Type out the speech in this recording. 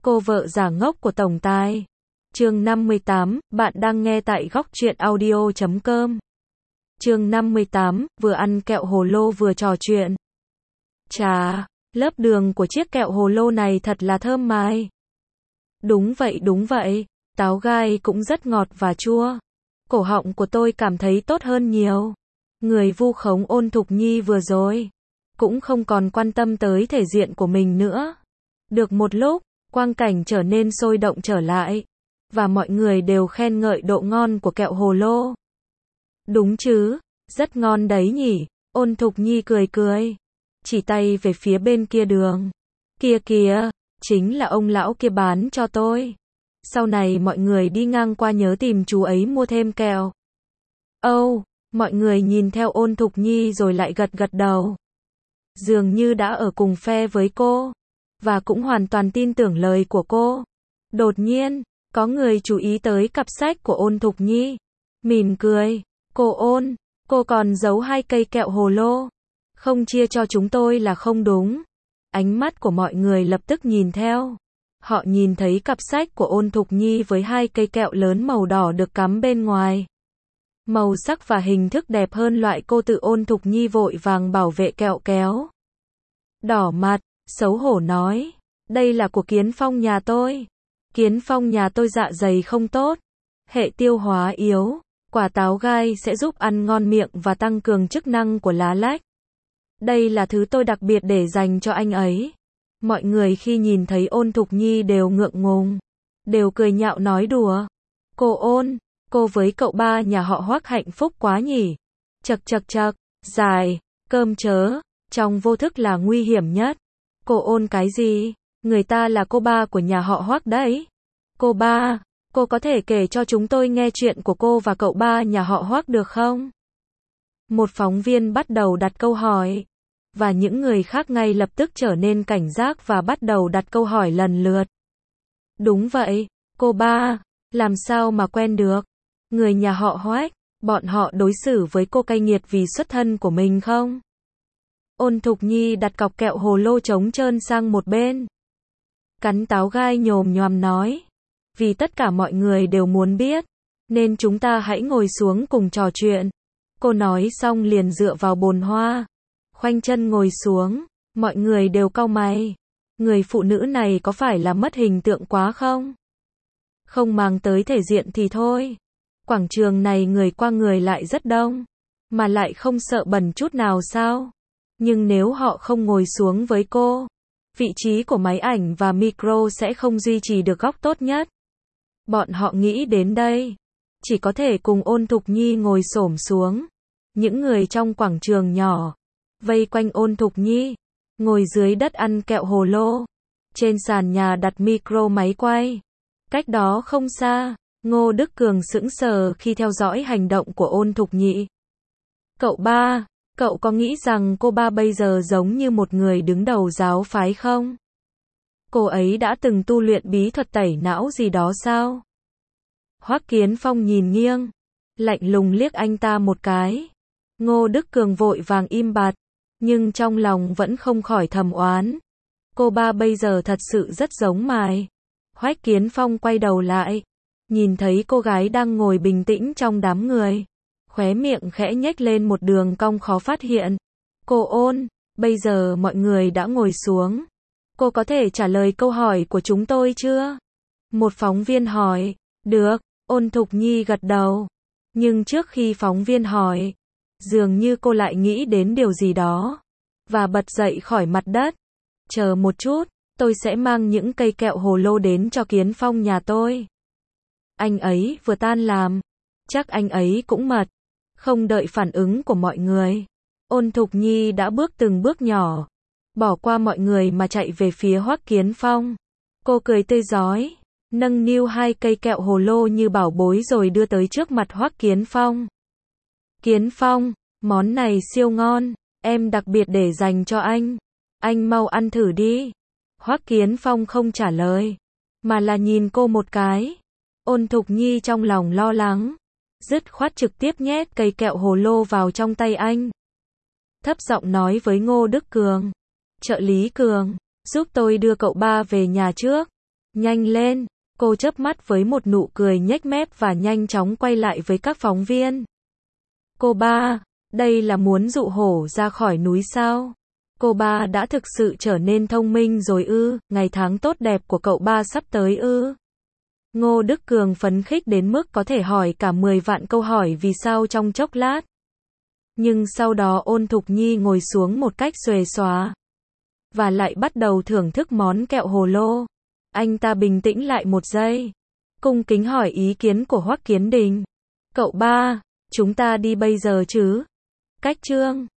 Cô vợ giả ngốc của tổng tài. Chương 58, bạn đang nghe tại góc truyện audio.com. Chương 58, vừa ăn kẹo hồ lô vừa trò chuyện. Chà, lớp đường của chiếc kẹo hồ lô này thật là thơm mai. Đúng vậy, táo gai cũng rất ngọt và chua. Cổ họng của tôi cảm thấy tốt hơn nhiều. Người vu khống Ôn Thục Nhi vừa rồi cũng không còn quan tâm tới thể diện của mình nữa. Được một lúc, quang cảnh trở nên sôi động trở lại, và mọi người đều khen ngợi độ ngon của kẹo hồ lô. Đúng chứ, rất ngon đấy nhỉ, Ôn Thục Nhi cười cười, chỉ tay về phía bên kia đường. Kia kìa, chính là ông lão kia bán cho tôi. Sau này mọi người đi ngang qua nhớ tìm chú ấy mua thêm kẹo. Mọi người nhìn theo Ôn Thục Nhi rồi lại gật gật đầu. Dường như đã ở cùng phe với cô, và cũng hoàn toàn tin tưởng lời của cô. Đột nhiên, có người chú ý tới cặp sách của Ôn Thục Nhi. Mỉm cười, cô Ôn, cô còn giấu 2 cây kẹo hồ lô. Không chia cho chúng tôi là không đúng. Ánh mắt của mọi người lập tức nhìn theo. Họ nhìn thấy cặp sách của Ôn Thục Nhi với 2 cây kẹo lớn màu đỏ được cắm bên ngoài. Màu sắc và hình thức đẹp hơn loại cô tự Ôn Thục Nhi vội vàng bảo vệ kẹo kéo. Đỏ mặt, xấu hổ nói, đây là của Kiến Phong nhà tôi. Kiến Phong nhà tôi dạ dày không tốt, hệ tiêu hóa yếu, quả táo gai sẽ giúp ăn ngon miệng và tăng cường chức năng của lá lách. Đây là thứ tôi đặc biệt để dành cho anh ấy. Mọi người khi nhìn thấy Ôn Thục Nhi đều ngượng ngùng, đều cười nhạo nói đùa. Cô Ôn, cô với cậu ba nhà họ Hoắc hạnh phúc quá nhỉ. Chậc, dài, cơm chớ, trong vô thức là nguy hiểm nhất. Cô Ôn cái gì? Người ta là cô ba của nhà họ Hoắc đấy. Cô ba, cô có thể kể cho chúng tôi nghe chuyện của cô và cậu ba nhà họ Hoắc được không? Một phóng viên bắt đầu đặt câu hỏi, và những người khác ngay lập tức trở nên cảnh giác và bắt đầu đặt câu hỏi lần lượt. Đúng vậy, cô ba, làm sao mà quen được? Người nhà họ Hoắc, bọn họ đối xử với cô cay nghiệt vì xuất thân của mình không? Ôn Thục Nhi đặt cọc kẹo hồ lô trống trơn sang một bên. Cắn táo gai nhồm nhoàm nói. Vì tất cả mọi người đều muốn biết, nên chúng ta hãy ngồi xuống cùng trò chuyện. Cô nói xong liền dựa vào bồn hoa, khoanh chân ngồi xuống, mọi người đều cau mày. Người phụ nữ này có phải là mất hình tượng quá không? Không mang tới thể diện thì thôi. Quảng trường này người qua người lại rất đông, mà lại không sợ bẩn chút nào sao? Nhưng nếu họ không ngồi xuống với cô, vị trí của máy ảnh và micro sẽ không duy trì được góc tốt nhất. Bọn họ nghĩ đến đây, chỉ có thể cùng Ôn Thục Nhi ngồi xổm xuống. Những người trong quảng trường nhỏ vây quanh Ôn Thục Nhi, ngồi dưới đất ăn kẹo hồ lô. Trên sàn nhà đặt micro máy quay. Cách đó không xa, Ngô Đức Cường sững sờ khi theo dõi hành động của Ôn Thục Nhi. Cậu ba, cậu có nghĩ rằng cô ba bây giờ giống như một người đứng đầu giáo phái không? Cô ấy đã từng tu luyện bí thuật tẩy não gì đó sao? Hoắc Kiến Phong nhìn nghiêng, lạnh lùng liếc anh ta một cái. Ngô Đức Cường vội vàng im bặt, nhưng trong lòng vẫn không khỏi thầm oán. Cô ba bây giờ thật sự rất giống mày. Hoắc Kiến Phong quay đầu lại, nhìn thấy cô gái đang ngồi bình tĩnh trong đám người. Khóe miệng khẽ nhếch lên một đường cong khó phát hiện. Cô Ôn, bây giờ mọi người đã ngồi xuống. Cô có thể trả lời câu hỏi của chúng tôi chưa? Một phóng viên hỏi. Được, Ôn Thục Nhi gật đầu. Nhưng trước khi phóng viên hỏi, dường như cô lại nghĩ đến điều gì đó, và bật dậy khỏi mặt đất. Chờ một chút, tôi sẽ mang những cây kẹo hồ lô đến cho Kiến Phong nhà tôi. Anh ấy vừa tan làm, chắc anh ấy cũng mệt. Không đợi phản ứng của mọi người, Ôn Thục Nhi đã bước từng bước nhỏ, bỏ qua mọi người mà chạy về phía Hoắc Kiến Phong. Cô cười tươi rói, nâng niu 2 cây kẹo hồ lô như bảo bối rồi đưa tới trước mặt Hoắc Kiến Phong. Kiến Phong, món này siêu ngon, em đặc biệt để dành cho anh mau ăn thử đi. Hoắc Kiến Phong không trả lời, mà là nhìn cô một cái. Ôn Thục Nhi trong lòng lo lắng, dứt khoát trực tiếp nhét cây kẹo hồ lô vào trong tay anh. Thấp giọng nói với Ngô Đức Cường, trợ lý Cường, giúp tôi đưa cậu ba về nhà trước. Nhanh lên, cô chớp mắt với một nụ cười nhếch mép và nhanh chóng quay lại với các phóng viên. Cô ba, đây là muốn dụ hổ ra khỏi núi sao? Cô ba đã thực sự trở nên thông minh rồi ư, ngày tháng tốt đẹp của cậu ba sắp tới ư. Ngô Đức Cường phấn khích đến mức có thể hỏi cả 10 vạn câu hỏi vì sao trong chốc lát. Nhưng sau đó Ôn Thục Nhi ngồi xuống một cách xuề xóa. Và lại bắt đầu thưởng thức món kẹo hồ lô. Anh ta bình tĩnh lại một giây. Cung kính hỏi ý kiến của Hoắc Kiến Đình. Cậu ba, chúng ta đi bây giờ chứ? Cách Trương.